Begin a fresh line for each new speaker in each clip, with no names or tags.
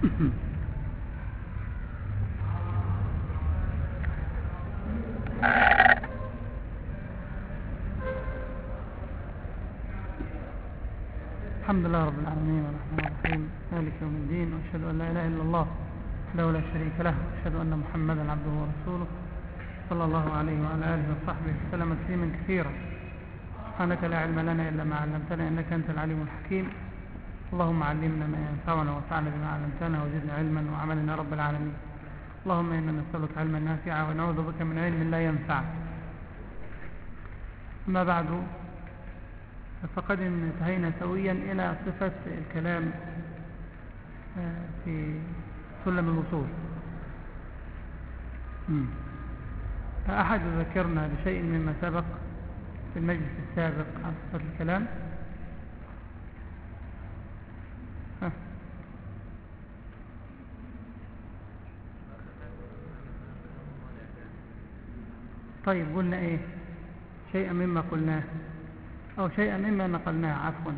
الحمد لله رب العالمين والرحمن الرحيم مالك يوم الدين، وأشهد أن لا إله إلا الله وحده لا شريك له، وأشهد أن محمدا عبده ورسوله صلى الله عليه وعلى آله وصحبه وسلم تسليما كثيرا. سبحانك لا علم لنا إلا ما علمتنا إنك أنت العليم الحكيم. اللهم علمنا ما ينفعنا وانفعنا بما علمتنا وزدنا علما وعملا يا رب العالمين. اللهم إنا نسألك علما نافعا ونعوذ بك من علم لا ينفع. أما بعد، فقد انتهينا سويا إلى صفة الكلام في سلم الوصول. أحد ذكرنا بشيء مما سبق في المجلس السابق عن صفة الكلام؟ طيب، قلنا إيه؟ شيئا مما قلناه أو شيئا مما نقلناه، عفوا.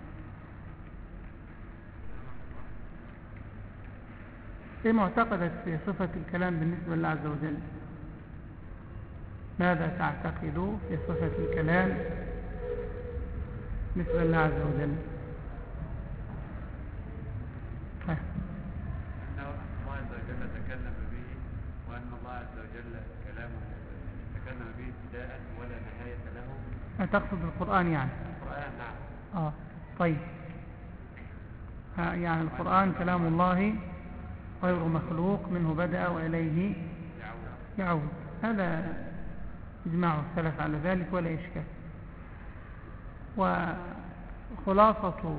إيه معتقدك في صفة الكلام بالنسبة لله عز وجل؟ ماذا تعتقد في صفة الكلام بالنسبة لله عز وجل؟
أن الله عز وجل تكلم به، وأن الله عز وجل كلامه تكلم به ابتداء ولا نهاية له.
تقصد القرآن يعني؟
القرآن، نعم.
طيب، يعني القرآن كلام الله غير مخلوق، منه بدأ وإليه يعود. هذا إجماع السلف على ذلك ولا إشكال. وخلاصة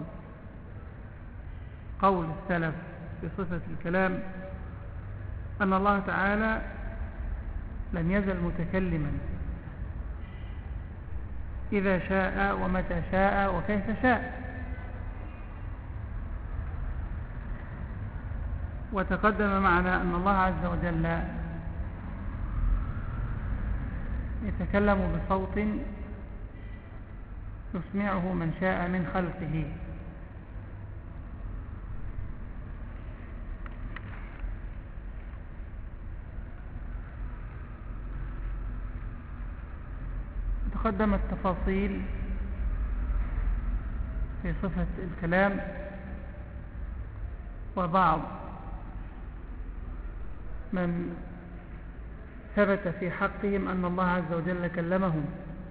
قول السلف في صفة الكلام أن الله تعالى لم يزل متكلما إذا شاء ومتى شاء وكيف شاء. وتقدم معنا أن الله عز وجل يتكلم بصوت يسمعه من شاء من خلقه. تقدمت تفاصيل في صفة الكلام، وبعض من ثبت في حقهم أن الله عز وجل كلمهم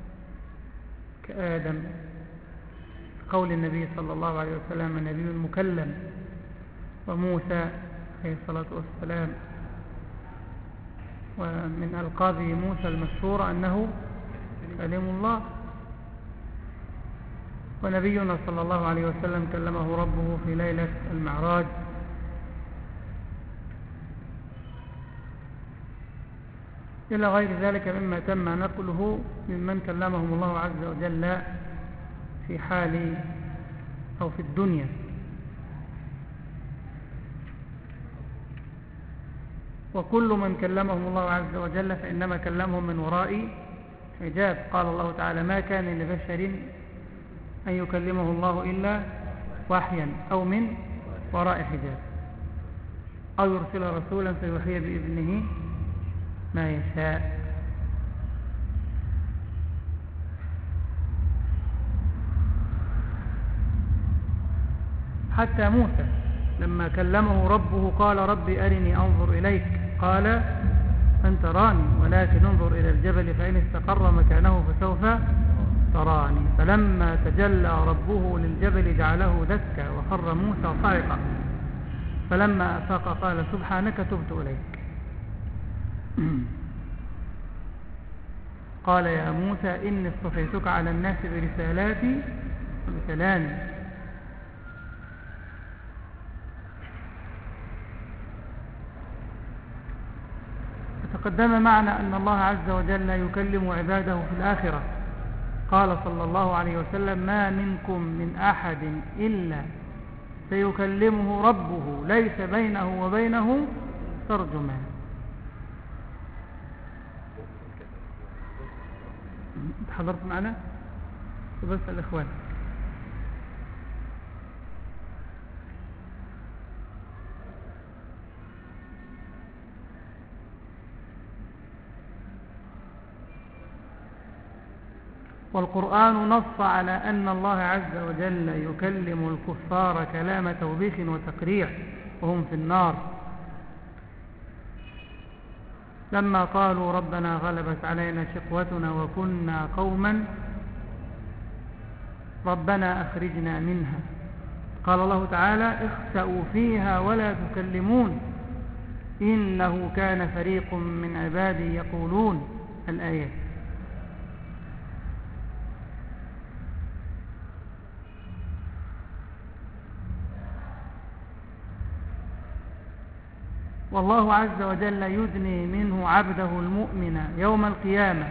كآدم، قول النبي صلى الله عليه وسلم النبي المكلم، وموسى عليه الصلاة والسلام، ومن ألقابه موسى المشهور أنه كلم الله. ونبينا صلى الله عليه وسلم كلمه ربه في ليلة المعراج. إلى غير ذلك مما تم نقله ممن كلمهم الله عز وجل في حال أو في الدنيا. وكل من كلمهم الله عز وجل فإنما كلمهم من وراء حجاب. قال الله تعالى: ما كان لبشر أن يكلمه الله إلا وحيا أو من وراء حجاب، أو يرسل رسولا فيوحي بإذنه ما يشاء. حتى موسى لما كلمه ربه قال: ربي أرني أنظر إليك، قال: لن تراني ولكن انظر إلى الجبل فإن استقر مكانه فسوف تراني. فلما تجلى ربه للجبل جعله دكا وخر موسى صعقا، فلما أفاق قال: سبحانك تبت إليك. قال: يا موسى إني اصطفيتك على الناس برسالاتي وبكلامي. تقدم معنا أن الله عز وجل يكلم عباده في الآخرة. قال صلى الله عليه وسلم: ما منكم من أحد إلا سيكلمه ربه ليس بينه وبينه ترجمان. حضرت معنا؟ بس الإخوان. والقرآن نص على أن الله عز وجل يكلم الكفار كلام توبيخ وتقريع وهم في النار لما قالوا ربنا غلبت علينا شقوتنا وكنا قوما ربنا أخرجنا منها. قال الله تعالى اخسأوا فيها ولا تكلمون إنه كان فريق من عبادي يقولون الآيات. والله عز وجل يدني منه عبده المؤمن يوم القيامة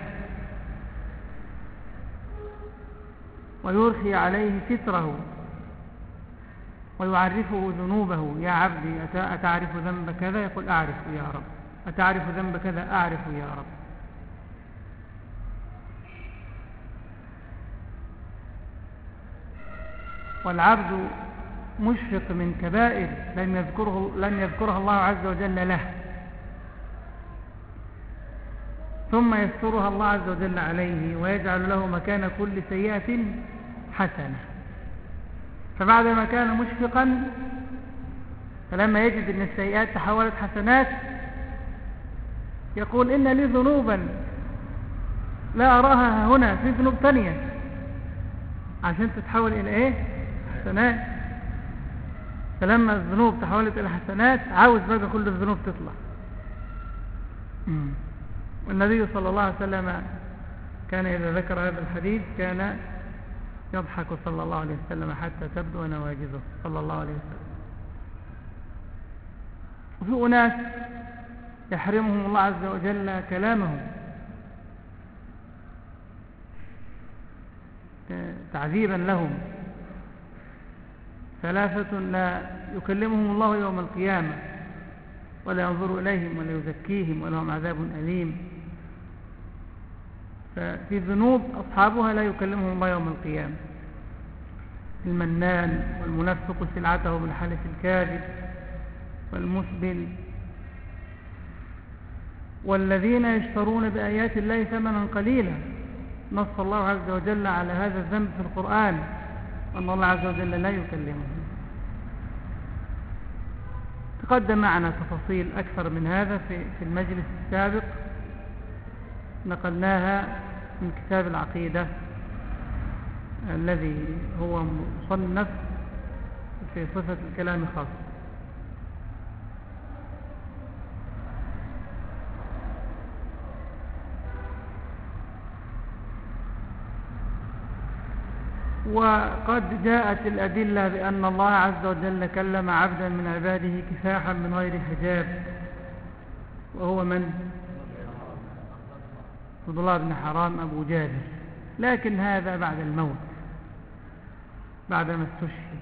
ويرخي عليه ستره ويعرفه ذنوبه. يا عبدي أتعرف ذنب كذا؟ يقول أعرف يا رب. أتعرف ذنب كذا؟ أعرف يا رب. والعبد مشفق من كبائر لم يذكرها الله عز وجل له، ثم يسترها الله عز وجل عليه ويجعل له مكان كل سيئة حسنة. فبعدما كان مشفقا فلما يجد أن السيئات تحولت حسنات يقول إن لي ذنوبا لا أراها هنا، في ذنوب ثانية عشان تتحول إلى إيه؟ حسنات. فلما الذنوب تحولت إلى حسنات عاوز بقى كل الذنوب تطلع. والنبي صلى الله عليه وسلم كان إذا ذكر هذا الحديث كان يضحك صلى الله عليه وسلم حتى تبدو نواجذه صلى الله عليه وسلم. وفي أناس يحرمهم الله عز وجل كلامهم تعذيبا لهم. ثلاثة لا يكلمهم الله يوم القيامة ولا ينظر إليهم ولا يزكيهم ولهم عذاب أليم. ففي ذنوب أصحابها لا يكلمهم الله يوم القيامة: المنان والمنفق سلعته بالحلف الكاذب والمسبل والذين يشترون بآيات الله ثمنا قليلا. نص الله عز وجل على هذا الذنب في القرآن أن الله عز وجل لا يكلمهم. تقدم معنا تفاصيل أكثر من هذا في المجلس السابق، نقلناها من كتاب العقيدة الذي هو مصنف في صفة الكلام خاص. وقد جاءت الأدلة بأن الله عز وجل كلم عبدا من عباده كفاحا من غير حجاب، وهو من؟ عبد الله بن حرام أبو جابر، لكن هذا بعد الموت بعدما استشهد.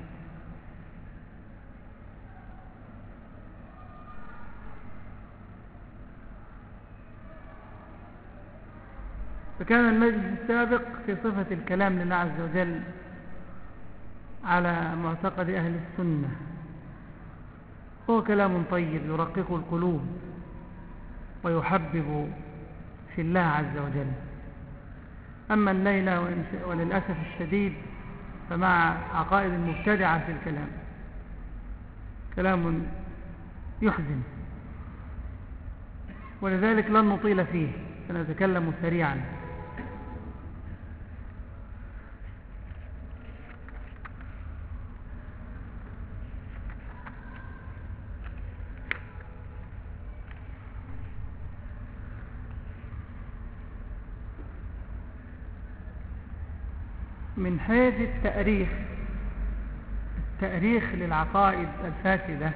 فكان المجلس السابق في صفة الكلام لله عز وجل على معتقد أهل السنة، هو كلام طيب يرقق القلوب ويحبب في الله عز وجل. أما الليلة وللأسف الشديد فمع عقائد المبتدعة في الكلام كلام يحزن، ولذلك لن نطيل فيه، سنتكلم سريعا. من حيث التأريخ للعقائد الفاسدة،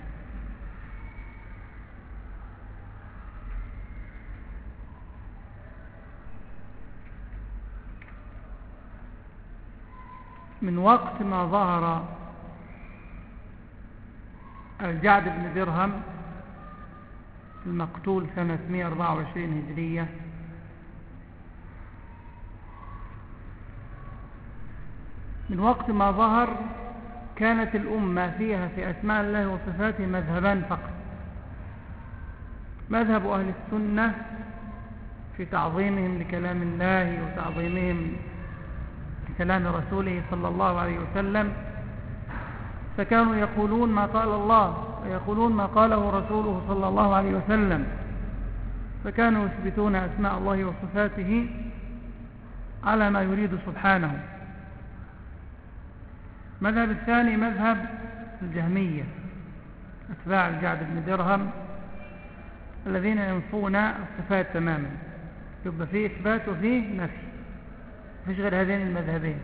من وقت ما ظهر الجعد بن درهم المقتول سنة 124 هجرية من وقت ما ظهر كانت الأمة فيها في أسماء الله وصفاته مذهبان فقط: مذهب أهل السنة في تعظيمهم لكلام الله وتعظيمهم كلام رسوله صلى الله عليه وسلم، فكانوا يقولون ما قال الله ويقولون ما قاله رسوله صلى الله عليه وسلم، فكانوا يثبتون أسماء الله وصفاته على ما يريد سبحانه. مذهب الثاني مذهب الجهمية، أتباع الجعد بن درهم، الذين ينفون الصفات تماما، يبقى فيه إثبات وفيه نفي، مفيش غير هذين المذهبين.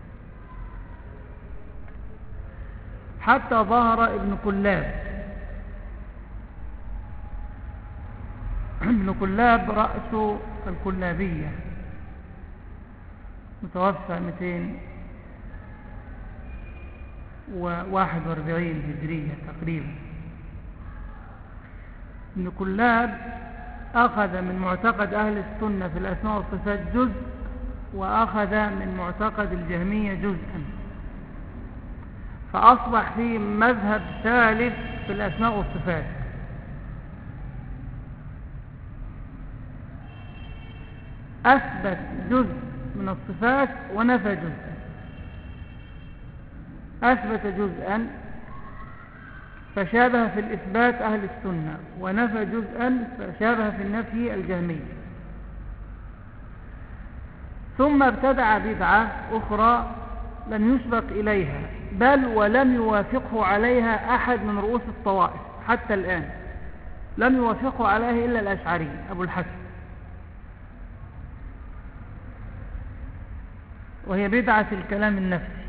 حتى ظهر ابن كلاب. ابن كلاب رأس الكلابية، متوفى 241 هجرية تقريبا. ابن كلاب أخذ من معتقد أهل السنة في الأسماء والصفات جزء، وأخذ من معتقد الجهمية جزءا، فأصبح في مذهب ثالث في الأسماء والصفات. أثبت جزء من الصفات ونفى جزءا، أثبت جزءا فشابه في الإثبات أهل السنة، ونفى جزءا فشابه في النفي الجهمية. ثم ابتدع بدعة أخرى لم يسبق إليها، بل ولم يوافقه عليها أحد من رؤوس الطوائف حتى الآن، لم يوافقه عليه إلا الأشعري أبو الحسن، وهي بدعة الكلام النفسي.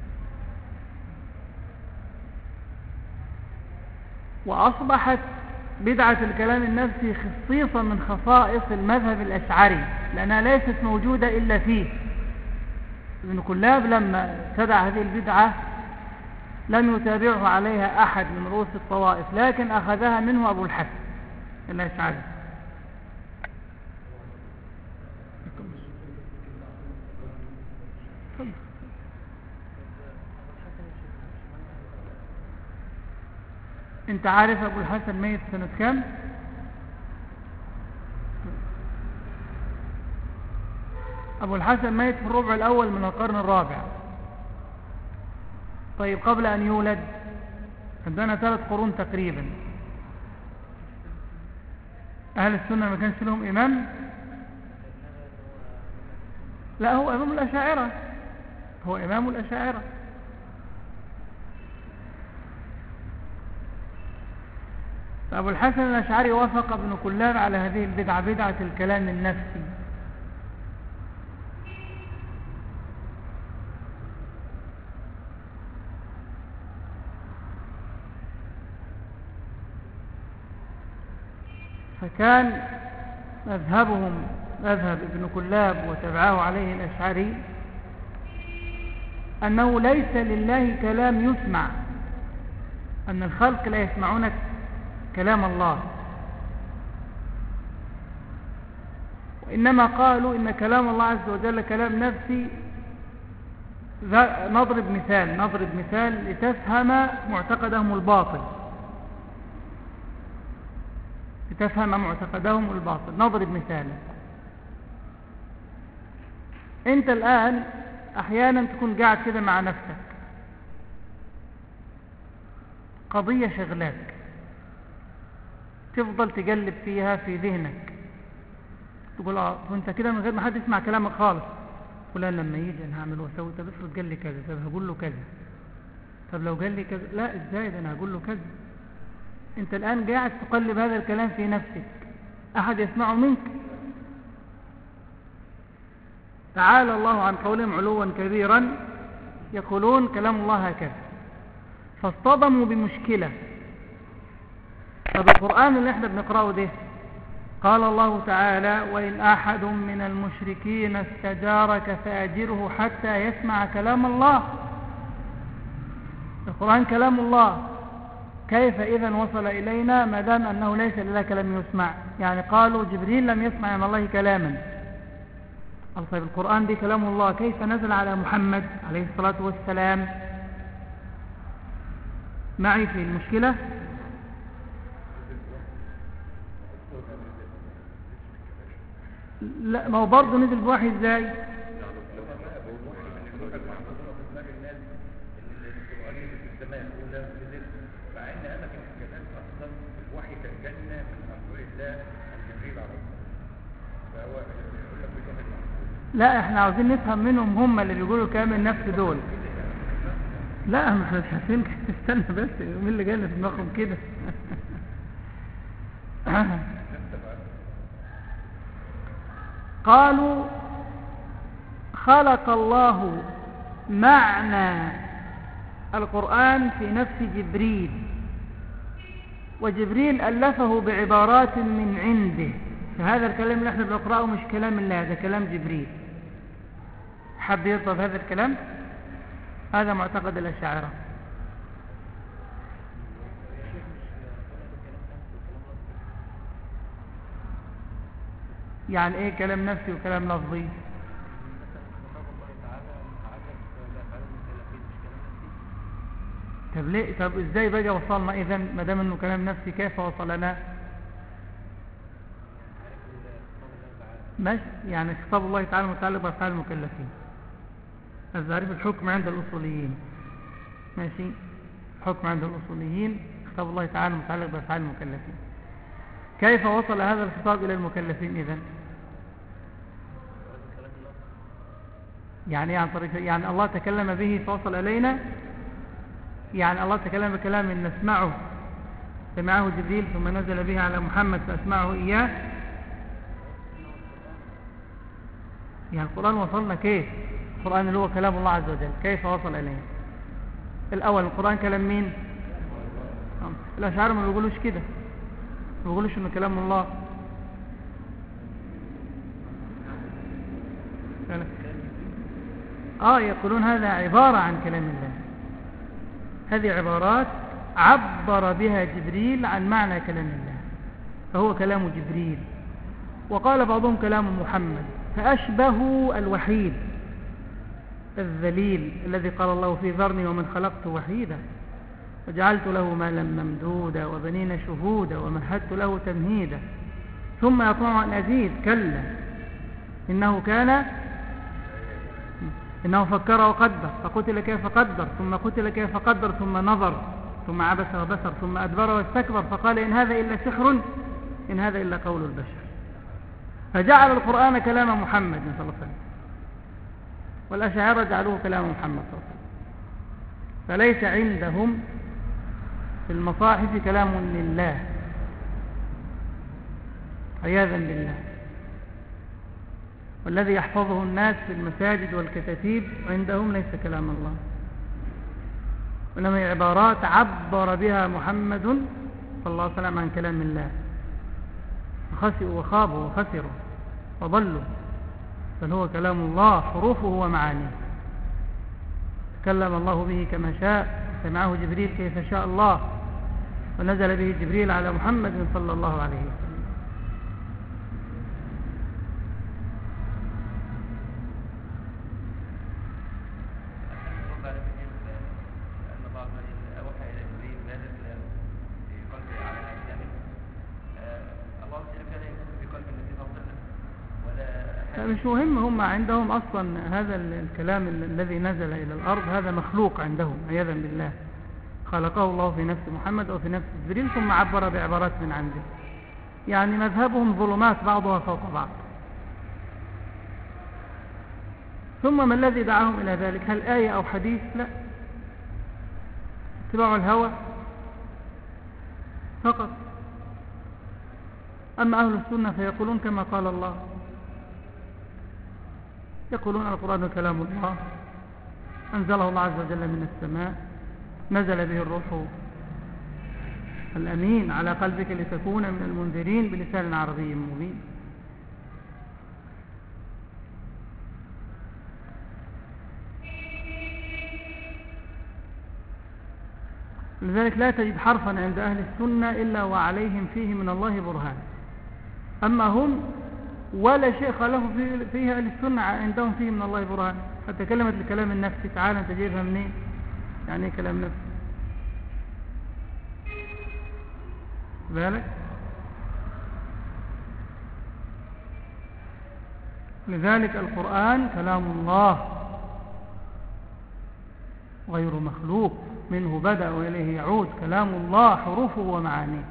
وأصبحت بدعة الكلام النفسي خصيصا من خصائص المذهب الأشعري، لأنها ليست موجودة إلا فيه. ابن كلاب لما ابتدع هذه البدعة لم يتابعه عليها أحد من رؤوس الطوائف، لكن أخذها منه أبو الحسن الأشعري. انت عارف ابو الحسن ميت سنة كام؟ ابو الحسن ميت في الربع الاول من القرن الرابع. طيب قبل ان يولد عندنا 3 قرون تقريبا. اهل السنة ما كانش لهم امام؟ لا، هو امام الاشاعرة، هو امام الاشاعرة. فأبو الحسن الأشعري وافق ابن كلاب على هذه البدعة، بدعة الكلام النفسي. فكان مذهبهم مذهب ابن كلاب وتبعه عليه الأشعري أنه ليس لله كلام يسمع، أن الخلق لا يسمعون كلام الله، وإنما قالوا إن كلام الله عز وجل كلام نفسي. نضرب مثال لتفهم معتقدهم الباطل، نضرب مثالا. انت الآن احيانا تكون قاعد كده مع نفسك، قضية شغلاك، تفضل تقلب فيها في ذهنك، تقول وانت كده من غير ما حد يسمع كلامك خالص، فلان لما يجي انا هعمل واسوي، طب افرض قال لي كذا، طب هقول له كذا، طب لو قال لي كذا، لا ازاي ده انا هقول له كذا. انت الان قاعد تقلب هذا الكلام في نفسك، احد يسمعه منك؟ تعالى الله عن قولهم علوا كبيرا، يقولون كلام الله هكذا، فاصطدموا بمشكلة. طب القرآن اللي احنا بنقرأه ده قال الله تعالى: وإن أحد من المشركين استجارك فأجره حتى يسمع كلام الله. القرآن كلام الله، كيف إذا وصل إلينا ما دام أنه ليس لله كلام يسمع؟ يعني قالوا جبريل لم يسمع من الله كلاما. طيب القرآن دي كلام الله، كيف نزل على محمد عليه الصلاة والسلام؟ معي في المشكلة؟ لا، ما هو برضه نزل بوحي ازاي؟
هنا يقول لا نزل، مع ان انا في الكلام اصلا الوحي كان جنه من امر الله عن جبريل عليه السلام، فهو يقول لك بلغه المحفوظ.
لا احنا عاوزين نفهم منهم هم اللي بيقولوا كلام النفس دول. لا ما احنا مش عارفين كده. استنى بس، مين اللي جاي في دماغهم كده؟ قالوا خلق الله معنى القرآن في نفس جبريل، وجبريل ألفه بعبارات من عنده، فهذا الكلام اللي احنا بنقرأه مش كلام الله، ده كلام جبريل. حد يرضى بهذا الكلام؟ هذا معتقد الأشاعرة. يعني ايه كلام نفسي وكلام لفظي؟ طب ليه؟ طب ازاي بقى وصلنا اذا ما دام انه كلام نفسي؟ كيف وصلنا؟ ماشي، يعني خطاب الله تعالى متعلق بافعال المكلفين. التعريف الحكم عند الاصوليين، ماشي، الحكم عند الاصوليين خطاب الله تعالى متعلق بافعال المكلفين. كيف وصل هذا الخطاب الى المكلفين اذا؟ يعني عن طريق، يعني الله تكلم به فوصل الينا، يعني الله تكلم بكلام نسمعه، سمعه جبريل ثم نزل به على محمد فأسمعه إياه. يعني القرآن وصلنا كيف؟ القرآن اللي هو كلام الله عز وجل كيف وصل إليه؟ الأول القرآن كلام مين؟ الأشاعرة ما بيقولوش كده، ما بيقولوش إنه كلام الله. يقولون هذا عبارة عن كلام الله، هذه عبارات عبر بها جبريل عن معنى كلام الله، فهو كلام جبريل. وقال بعضهم كلام محمد، فأشبه الوحيد الذليل الذي قال الله فيه ذرني ومن خلقت وحيدا وجعلت له مالا ممدودا وبنين شهودا ومهدت له تمهيدا ثم يطمع أن أزيد كلا إنه فكر وقدر فقتل كيف قدر ثم قتل كيف قدر ثم نظر ثم عبس وبسر ثم أدبر واستكبر فقال إن هذا إلا سحر إن هذا إلا قول البشر. فجعل القرآن كلام محمد صلى الله عليه وسلم، والأشاعرة جعلوه كلام محمد صلى الله عليه وسلم. فليس عندهم في المصاحف كلام لله عياذا بالله، والذي يحفظه الناس في المساجد والكتاتيب عندهم ليس كلام الله، وإنما هي عبارات عبر بها محمد صلى الله عليه وسلم عن كلام الله، فخسئوا وخابوا وخسروا وضلوا، بل هو كلام الله حروفه ومعانيه، تكلم الله به كما شاء، سمعه جبريل كيف شاء الله، ونزل به جبريل على محمد صلى الله عليه وسلم. مش مهم، هم عندهم أصلا هذا الكلام الذي نزل إلى الأرض هذا مخلوق عندهم عياذا بالله، خلقه الله في نفس محمد أو في نفس جبريل ثم عبر بعبارات من عنده. يعني مذهبهم ظلمات بعضها فوق بعض. ثم ما الذي دعاهم إلى ذلك؟ هل آية أو حديث؟ لا، اتباع الهوى فقط. أما أهل السنة فيقولون كما قال الله، يقولون القرآن كلام الله أنزله الله عز وجل من السماء، نزل به الروح الأمين على قلبك لتكون من المنذرين بلسان عربي مبين. لذلك لا تجد حرفا عند أهل السنة إلا وعليهم فيه من الله برهان. أما هم ولا شيء خالفوا فيها أهل السنة عندهم فيه من الله برهان. حتى كلمة الكلام النفسي تعالى أنت جايبها منين؟ يعني ايه كلام نفسي؟ بالك؟ لذلك القرآن كلام الله غير مخلوق. منه بدأ وإليه يعود، كلام الله حروفه ومعانيه.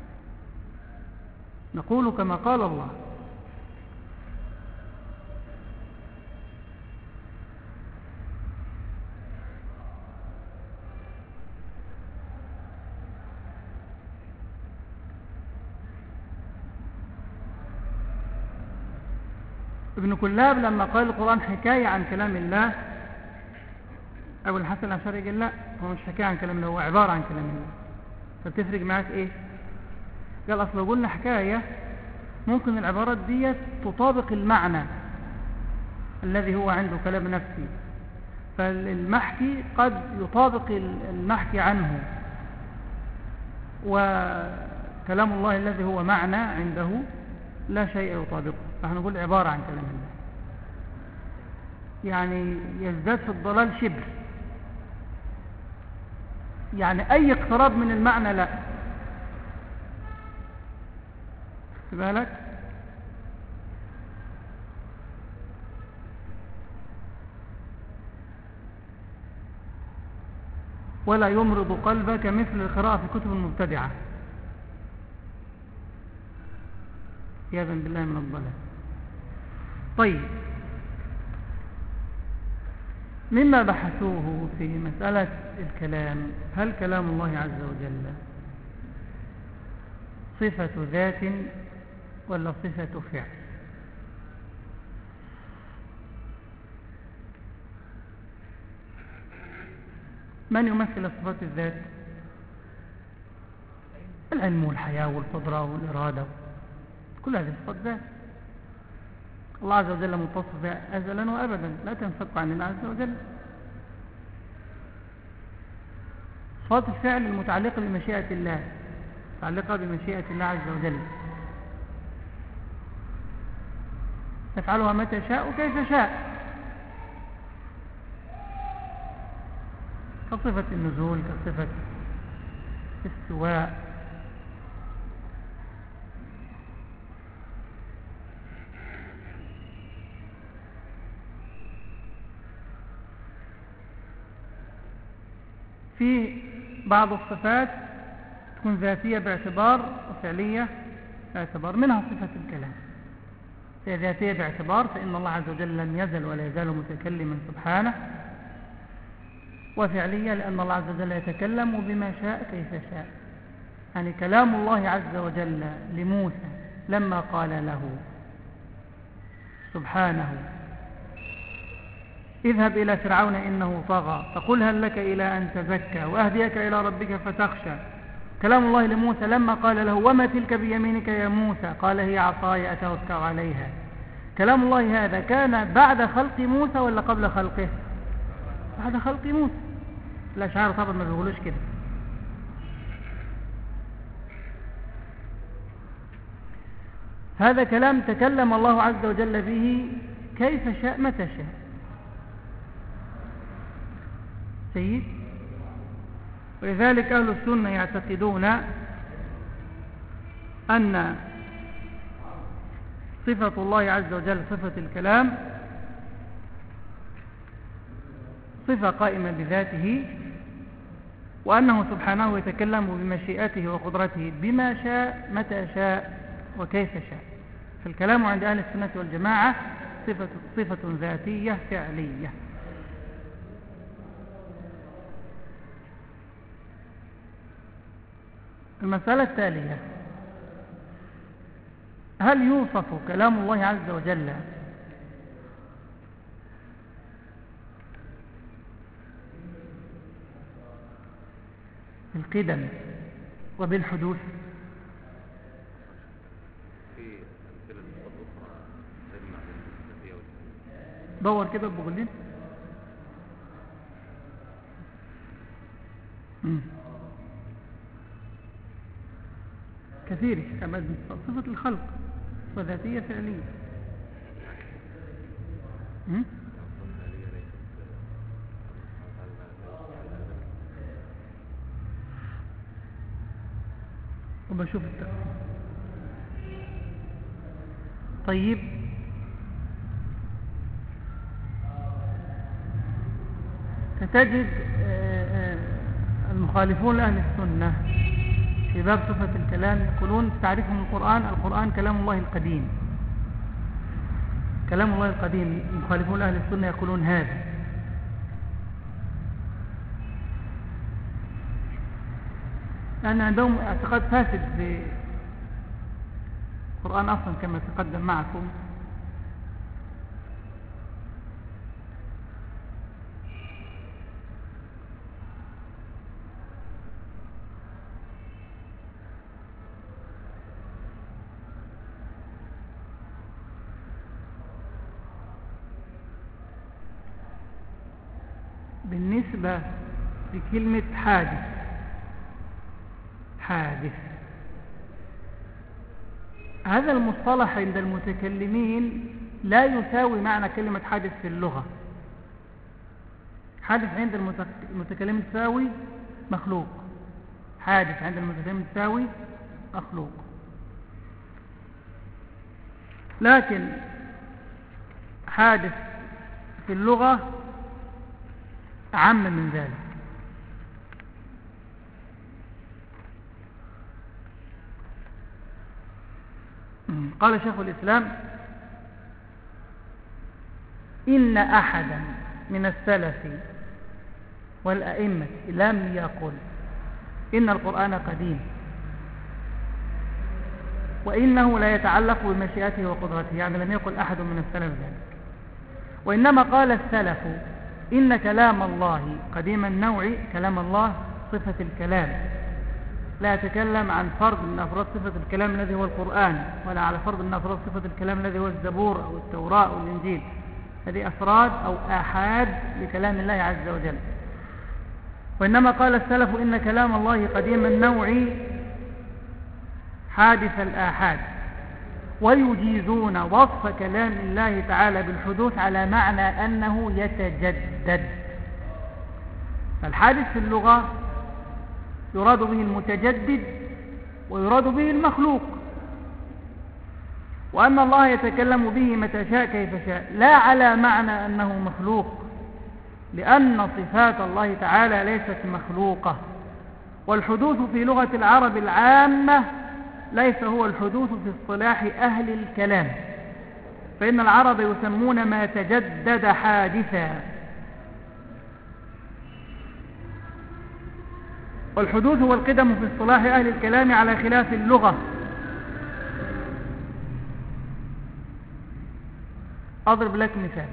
نقول كما قال الله. ابن كلاب لما قال القرآن حكاية عن كلام الله، أبو الحسن الأشعري قال لا، هو مش حكاية عن كلام الله، هو عبارة عن كلام الله. فبتفرق معك إيه؟ قال أصل لو قلنا حكاية ممكن العبارات دي تطابق المعنى الذي هو عنده كلام نفسي، فالمحكي قد يطابق المحكي عنه، وكلام الله الذي هو معنى عنده لا شيء يطابقه، فنحن نقول عبارة عن كلام الله، يعني يزداد في الضلال شبر، يعني أي اقتراب من المعنى لا. خد بالك؟ ولا يمرض قلبك مثل القراءة في كتب المبتدعة، عياذا بالله من الضلال. طيب، مما بحثوه في مسألة الكلام، هل كلام الله عز وجل صفة ذات ولا صفة فعل؟ من يمثل صفات الذات؟ العلم والحياة والقدرة والإرادة، كل هذه صفات ذات. الله عز وجل متصف بها أزلا وأبدا، لا تنفك عن الله عز وجل. صفات الفعل المتعلقة بمشيئة الله، متعلقة بمشيئة الله عز وجل، يفعلها متى شاء وكيف شاء، كصفة النزول، كصفة الاستواء. في بعض الصفات تكون ذاتية باعتبار وفعلية باعتبار، منها صفة الكلام. هي ذاتية باعتبار فإن الله عز وجل لم يزل ولا يزال متكلما سبحانه، وفعلية لأن الله عز وجل يتكلم بما شاء كيف شاء. يعني كلام الله عز وجل لموسى لما قال له سبحانه اذهب إلى فرعون إنه طغى فقل هل لك إلى أن تزكى وأهديك إلى ربك فتخشى. كلام الله لموسى لما قال له وما تلك بيمينك يا موسى قال هي عصاي أتوكأ عليها. كلام الله هذا كان بعد خلق موسى ولا قبل خلقه؟ بعد خلق موسى. الأشاعرة طبعا ما بيقولوش كده. هذا كلام تكلم الله عز وجل به كيف شاء متى شاء. سيد، ولذلك أهل السنة يعتقدون أن صفة الله عز وجل صفة الكلام صفة قائمة بذاته، وأنه سبحانه يتكلم بمشيئته وقدرته بما شاء متى شاء وكيف شاء. فالكلام عند أهل السنة والجماعة صفة ذاتية فعلية. المسألة التالية: هل يوصف كلام الله عز وجل بالقدم وبالحدوث؟ دور كده بقولين. كثير كمان صفة الخلق وذاتية فعلية. وبشوف التقسيم. طيب، فتجد المخالفون لأهل السنة في باب صفة الكلام يقولون تعريفهم القرآن كلام الله القديم، كلام الله القديم. المخالفون لأهل السنة يقولون هذا. لأن عندهم اعتقاد فاسد في القرآن أصلا كما تقدم معكم. بالنسبة لكلمة حادث، هذا المصطلح عند المتكلمين لا يساوي معنى كلمة حادث في اللغة. حادث عند المتكلمين تساوي مخلوق، حادث عند المتكلمين تساوي مخلوق، لكن حادث في اللغة أعم من ذلك. قال شيخ الإسلام: إن أحدا من السلف والأئمة لم يقل إن القرآن قديم وإنه لا يتعلق بمشيئته وقدرته، يعني لم يقل أحد من السلف ذلك، وإنما قال السلف إن كلام الله قديم النوع، كلام الله صفة الكلام، لا يتكلم عن فرد من أفراد صفة الكلام الذي هو القرآن، ولا على فرد من أفراد صفة الكلام الذي هو الزبور أو التوراة أو الإنجيل. هذه أفراد أو آحاد لكلام الله عز وجل. وإنما قال السلف إن كلام الله قديم النوع حادث الآحاد، ويجيزون وصف كلام الله تعالى بالحدوث على معنى أنه يتجدد. فالحادث في اللغة يراد به المتجدد ويراد به المخلوق، وأن الله يتكلم به متى شاء كيف شاء، لا على معنى أنه مخلوق، لأن صفات الله تعالى ليست مخلوقة. والحدوث في لغة العرب العامة ليس هو الحدوث في اصطلاح أهل الكلام، فإن العرب يسمون ما تجدد حادثا، والحدوث هو القدم في اصطلاح أهل الكلام على خلاف اللغة. أضرب لك مثال: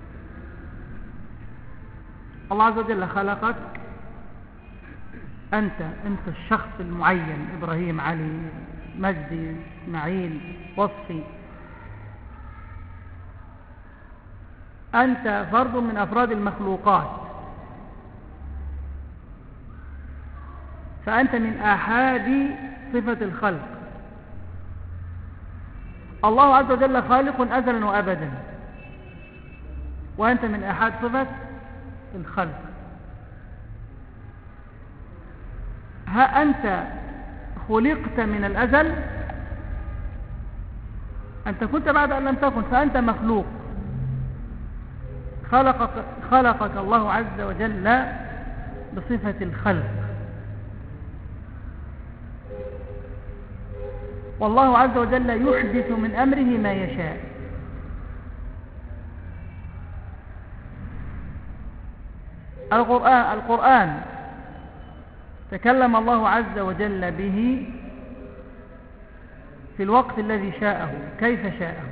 الله عز وجل خلقك أنت الشخص المعين، إبراهيم، علي، مجدي، إسماعيل، وصفي، أنت فرد من أفراد المخلوقات، فأنت من آحاد صفة الخلق. الله عز وجل خالق أزلا وأبدا، وأنت من آحاد صفة الخلق. ها أنت خلقت من الأزل، أنت كنت بعد أن لم تكن، فأنت مخلوق. خلقك الله عز وجل بصفة الخلق، والله عز وجل يحدث من أمره ما يشاء. القرآن تكلم الله عز وجل به في الوقت الذي شاءه كيف شاءه،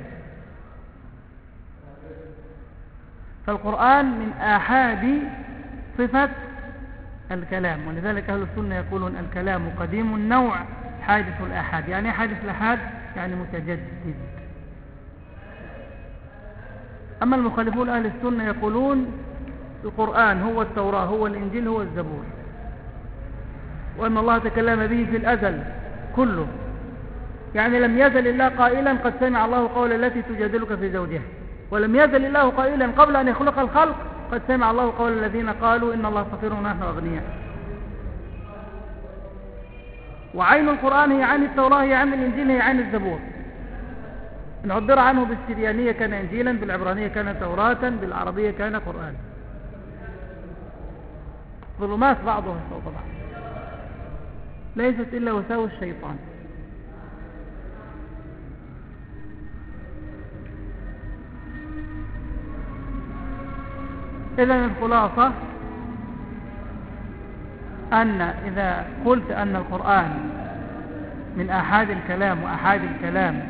فالقرآن من آحاد صفة الكلام، ولذلك أهل السنة يقولون الكلام قديم النوع حادث الآحاد. يعني حادث الآحاد يعني متجدد. أما المخالفون أهل السنة يقولون القرآن هو التوراة، هو الإنجيل، هو الزبور، وأن الله تكلم به في الأزل كله، يعني لم يزل الله قائلا قد سمع الله قول التي تجادلك في زوجها، ولم يزل الله قائلا قبل أن يخلق الخلق قد سمع الله قول الذين قالوا إن الله فقير ونحن أغنياء. وعين القرآن هي عين التوراة، هي عين الإنجيل، هي عين الزبور. إن عبر عنه بالسريانية كان إنجيلا، بالعبرانية كان توراة، بالعربية كان قرآن. ظلمات بعضها فوق بعض. ليست إلا وساوس الشيطان. إذن الخلاصة أن إذا قلت أن القرآن من آحاد الكلام وآحاد الكلام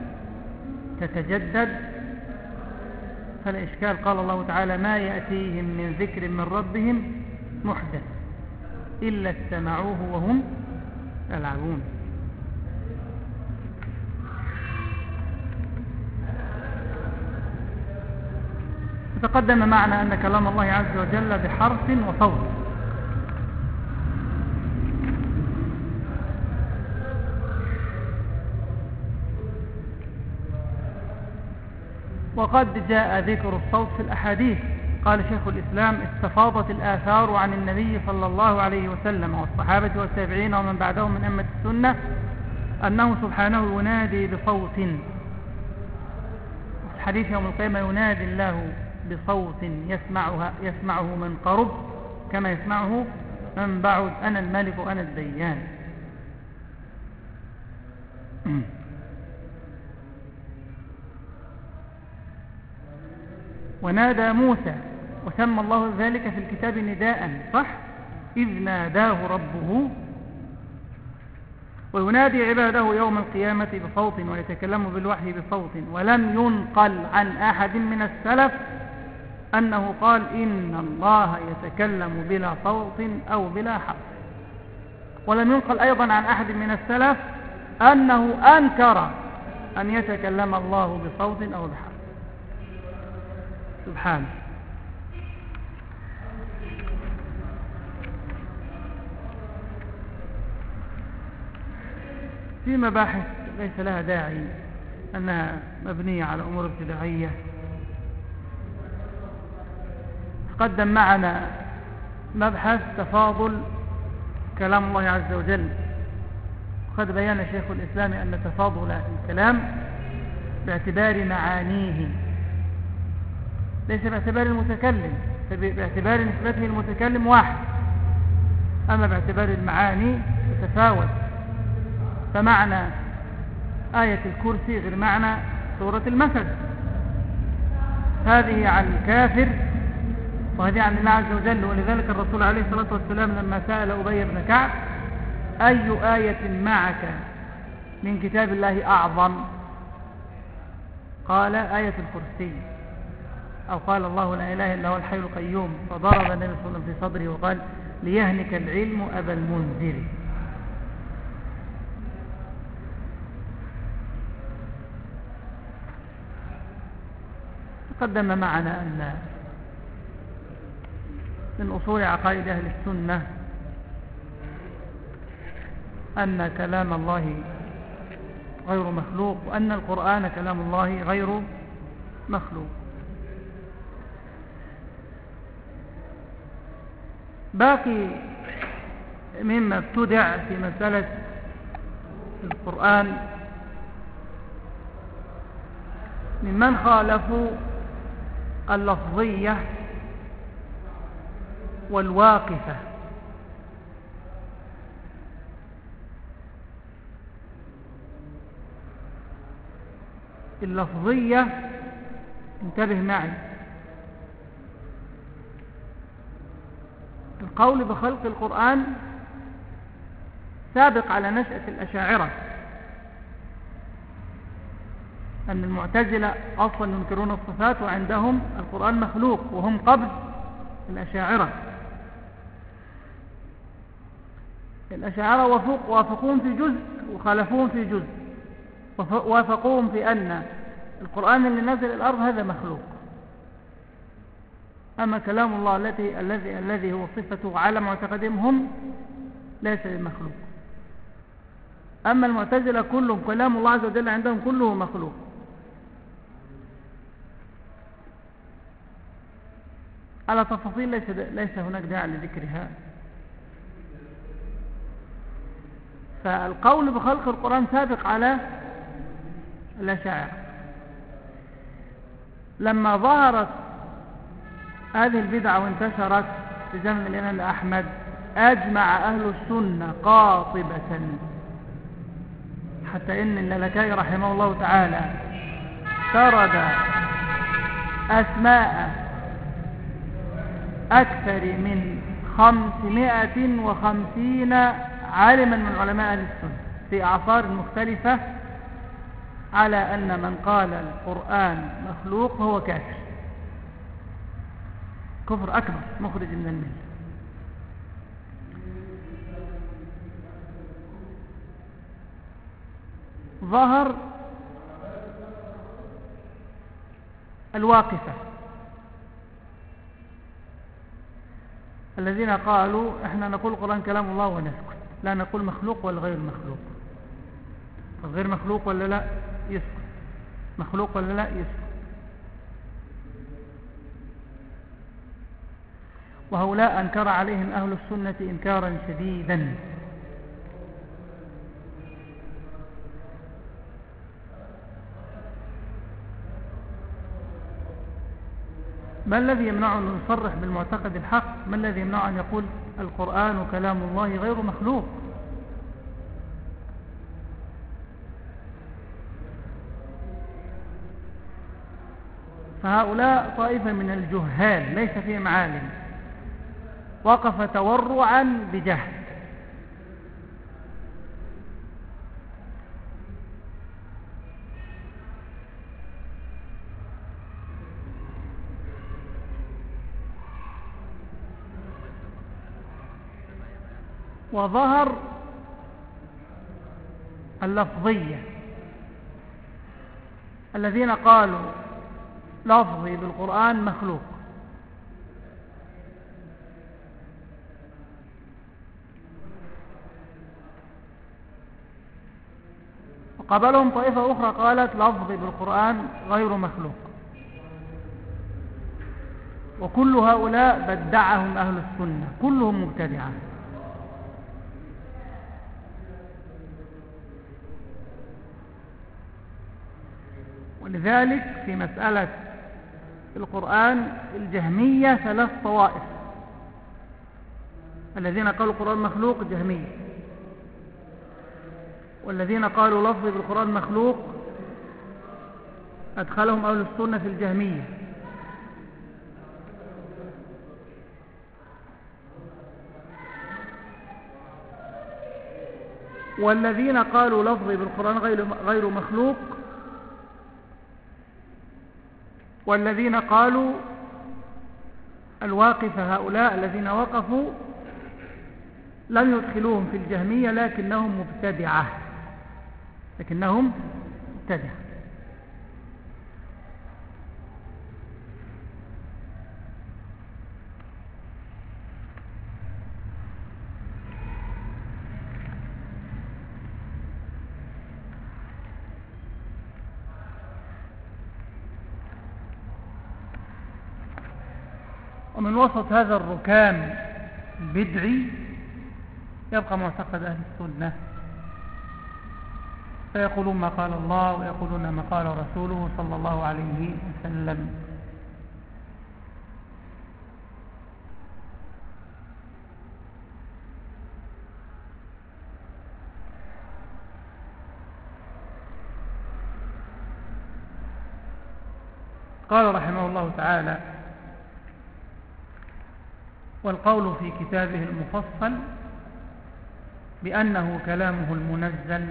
تتجدد فلا إشكال. قال الله تعالى: ما يأتيهم من ذكر من ربهم محدث إلا استمعوه وهم يلعبون. تقدم معنا أن كلام الله عز وجل بحرف وصوت، وقد جاء ذكر الصوت في الأحاديث. قال شيخ الإسلام: استفاضت الآثار عن النبي صلى الله عليه وسلم والصحابة والتابعين ومن بعدهم من أمة السنة أنه سبحانه ينادي بصوت. في حديث يوم القيامة: ينادي الله بصوت يسمعه من قرب كما يسمعه من بعد، أنا الملك وأنا الديان. ونادى موسى وسمى الله ذلك في الكتاب نداء، صح؟ إذ ناداه ربه. وينادي عباده يوم القيامة بصوت ويتكلم بالوحي بصوت. ولم ينقل عن أحد من السلف أنه قال إن الله يتكلم بلا صوت أو بلا حرف. ولم ينقل أيضا عن أحد من السلف أنه أنكر أن يتكلم الله بصوت أو بحرف. سبحانه. في مباحث ليس لها داعي أنها مبنية على أمور ابتداعية. قدم معنا مبحث تفاضل كلام الله عز وجل. وقد بيان شيخ الإسلام أن تفاضل الكلام باعتبار معانيه ليس باعتبار المتكلم، باعتبار نسبته المتكلم واحد، أما باعتبار المعاني تتفاوت. فمعنى آية الكرسي غير معنى سورة المثل. هذه عن الكافر وهذه عن الله عز وجل. ولذلك الرسول عليه الصلاة والسلام لما سأل أبي بن كعب: أي آية معك من كتاب الله أعظم؟ قال: آية الكرسي، أو قال: الله لا إله إلا هو الحي القيوم. فضرب النبي صلى الله عليه وسلم في صدره وقال: ليهنك العلم أبا المنذر. تقدم معنا أن من أصول عقائد أهل السنة أن كلام الله غير مخلوق، وأن القرآن كلام الله غير مخلوق. باقي مما ابتدع في مسألة القرآن ممن خالفوا اللفظية والواقفة. اللفظية، انتبه معي، القول بخلق القرآن سابق على نشأة الأشاعرة. أن المعتزلة أصلا ينكرون الصفات وعندهم القرآن مخلوق، وهم قبل الأشاعرة. الأشاعرة وافقون في جزء وخالفون في جزء. وافقون في أن القرآن اللي نزل الأرض هذا مخلوق، أما كلام الله الذي هو صفته على معتقدهم هم ليس بمخلوق. أما المعتزلة كلهم كلام الله عز وجل عندهم كله مخلوق. على تفاصيل ليس هناك داعي لذكرها. فالقول بخلق القرآن سابق على الأشاعرة. لما ظهرت هذه البدعة وانتشرت في زمن الإمام أحمد أجمع أهل السنة قاطبة، حتى إن اللالكائي رحمه الله تعالى سرد أسماء أكثر من 550 عالما من علماء أهل السنة في أعصار مختلفة على أن من قال القرآن مخلوق هو كافر، كفر أكبر مخرج من الملة. ظهر الواقفة الذين قالوا احنا نقول القرآن كلام الله ونسكت، لا نقول مخلوق ولا غير مخلوق. غير مخلوق ولا لا؟ يسكت. مخلوق ولا لا؟ يسكت. وهؤلاء أنكر عليهم أهل السنة إنكارا شديدا. ما الذي يمنع أن نصرح بالمعتقد الحق؟ ما الذي يمنع أن يقول القرآن كلام الله غير مخلوق؟ فهؤلاء طائفة من الجهال ليس فيهم عالم، وقف تورعا بجهل. وظهر اللفظية الذين قالوا لفظي بالقرآن مخلوق، وقبلهم طائفة أخرى قالت لفظي بالقرآن غير مخلوق. وكل هؤلاء بدعهم أهل السنة، كلهم مبتدعة. ولذلك في مسألة القرآن الجهمية 3 طوائف. الذين قالوا القرآن مخلوق جهمية، والذين قالوا لفظي بالقرآن مخلوق أدخلهم أهل السنة في الجهمية، والذين قالوا لفظي بالقرآن غير مخلوق، والذين قالوا الواقفة هؤلاء الذين وقفوا لم يدخلوهم في الجهمية لكنهم مبتدعة. ومن وسط هذا الركام البدعي يبقى معتقد أهل السنة، فيقولون ما قال الله ويقولون ما قال رسوله صلى الله عليه وسلم. قال رحمه الله تعالى: والقول في كتابه المفصل بأنه كلامه المنزل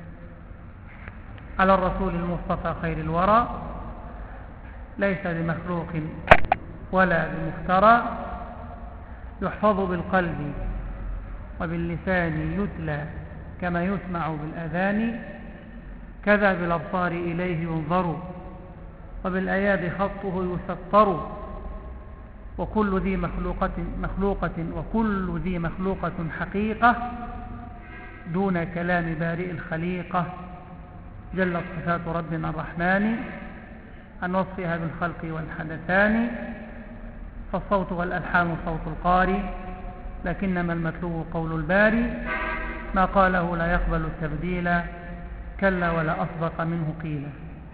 على الرسول المصطفى خير الورى ليس بمخلوق ولا بمفترى، يحفظ بالقلب وباللسان يتلى كما يسمع بالأذان، كذا بالأبصار إليه ينظر وبالأياد خطه يسطر، وكل ذي مخلوقة حقيقة دون كلام بارئ الخليقة، جلت صفات ربنا الرحمن عن وصفها بالخلق والحدثان، فالصوت والألحان صوت القاري لكنما المتلو قول الباري، ما قاله لا يقبل التبديل كلا ولا أسبق منه قيل.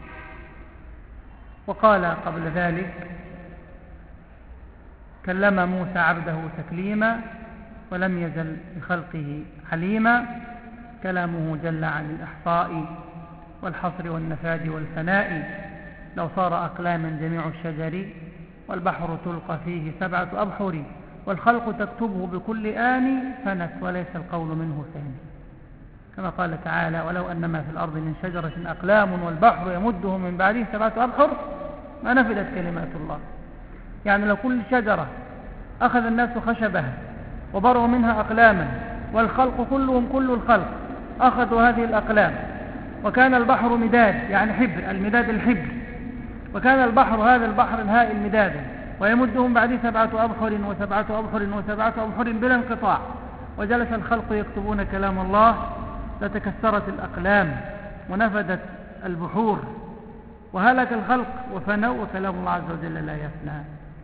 وقال قبل ذلك: كلم موسى عبده تكليما ولم يزل بخلقه عليما. كلامه جل عن الإحصاء والحصر والنفاد والفناء. لو صار أقلاما جميع الشجر والبحر تلقى فيه 7 أبحر والخلق تكتبه بكل آن فنت وليس القول منه ثاني. كما قال تعالى ولو أن ما في الأرض من شجرة أقلام والبحر يمده من بعده 7 أبحر ما نفدت كلمات الله. يعني لو كل شجرة أخذ الناس خشبها وبروا منها أقلاما والخلق كلهم كل الخلق أخذوا هذه الأقلام وكان البحر مداد يعني حبر المداد الحبر وكان البحر هذا البحر الهائل مدادا ويمدهم بعد 7 أبحر و7 أبحر و7 أبحر بلا انقطاع وجلس الخلق يكتبون كلام الله لتكسرت الأقلام ونفدت البحور وهلك الخلق وفنوا وكلام الله عز وجل لا يفنى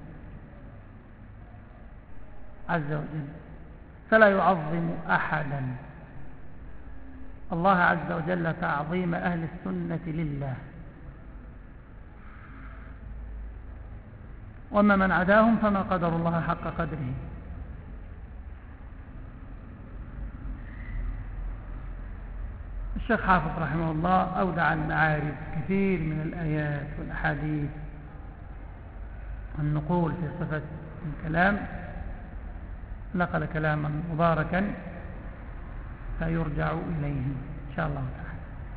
عز وجل. فلا يعظم أحدا الله عز وجل تعظيم أهل السنة لله، وما من عداهم فما قدر الله حق قدره. الشيخ حافظ رحمه الله أودع المعارف كثير من الآيات والأحاديث والنقول في صفة الكلام، نقل كلاما مباركا فيرجع إليه إن شاء الله تعالى.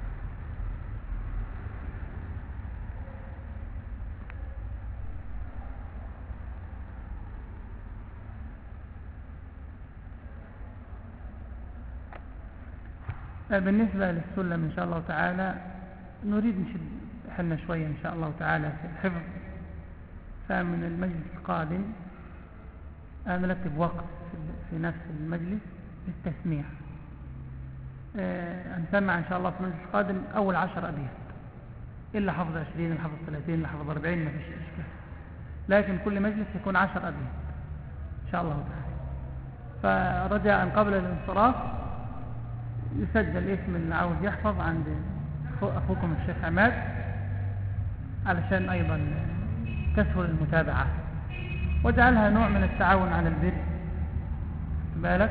بالنسبة للسلم إن شاء الله تعالى نريد نشد حلنا شوية إن شاء الله تعالى في الحفظ، فمن المجلس القادم نرتب وقت في نفس المجلس للتسميع. هنسمع إن شاء الله في المجلس القادم أول 10 أبيات، إلا حفظ 20 إلا حفظ 30 إلا حفظ 40 ما فيش إشكال، لكن كل مجلس يكون 10 أبيات إن شاء الله تعالى. فرجاء قبل الانصراف يسجل اسم اللي عاوز يحفظ عند أخوكم الشيخ عماد علشان أيضا تسهل المتابعة، واجعلها نوع من التعاون على البر بالك،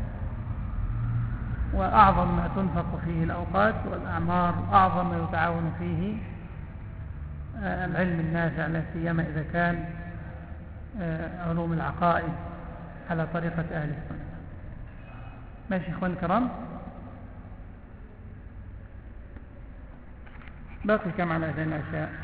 وأعظم ما تنفق فيه الأوقات والأعمار أعظم ما يتعاون فيه العلم النافع، لا سيما إذا كان علوم العقائد على طريقة أهل السنة. ماشي إخوان الكرام، باقي كم على أذان العشاء؟